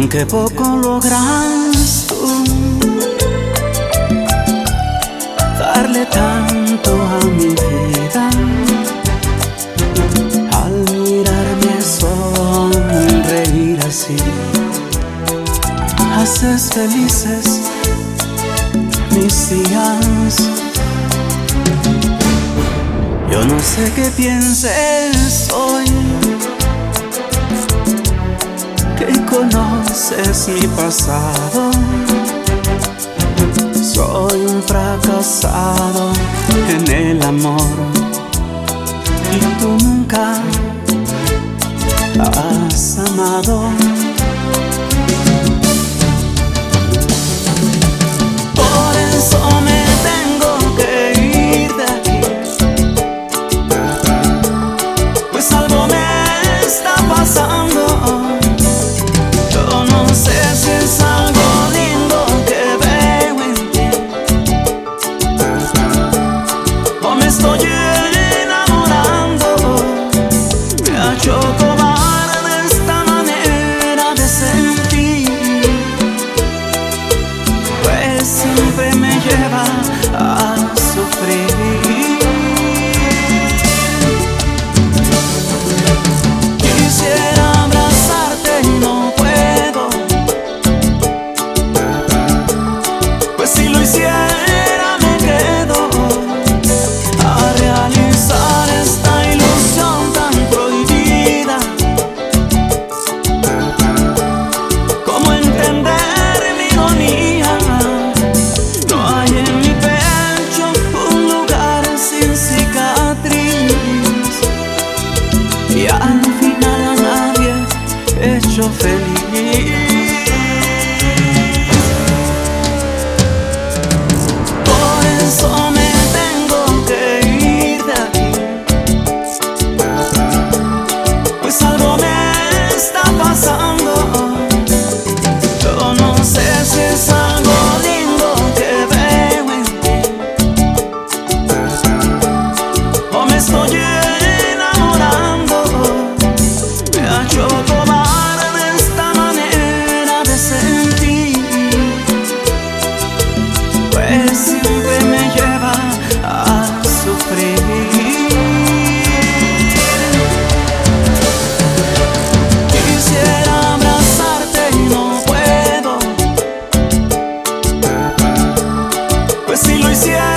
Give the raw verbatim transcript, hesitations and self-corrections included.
que poco logras tú darle tanto a mi vida. Al mirarme sonreír así, haces felices mis días. Yo no sé qué pienses hoy, que conoces mi pasado. Soy un fracasado en el amor y tú nunca has amado. Por eso me tengo que ir de aquí, pues algo me está pasando. Yo no sé si es algo lindo que veo en ti, o me estoy enamorando. Me ha hecho cobarde esta manera de sentir, pues siempre me lleva a sufrir. Quisiera abrazarte y no puedo, pues si lo hiciera me quedo a realizar esta ilusión tan prohibida. ¿Cómo entender mi ironía? No hay en mi pecho un lugar sin cicatriz, y al final a nadie he hecho feliz. Por eso me tengo que ir de aquí, pues algo me está pasando. Yo no sé si es algo lindo que veo en ti, o me estoy enamorando. Me ha hecho cobarde esta manera de sentir, pues siempre me lleva a sufrir. Quisiera abrazarte y no puedo, pues si lo hiciera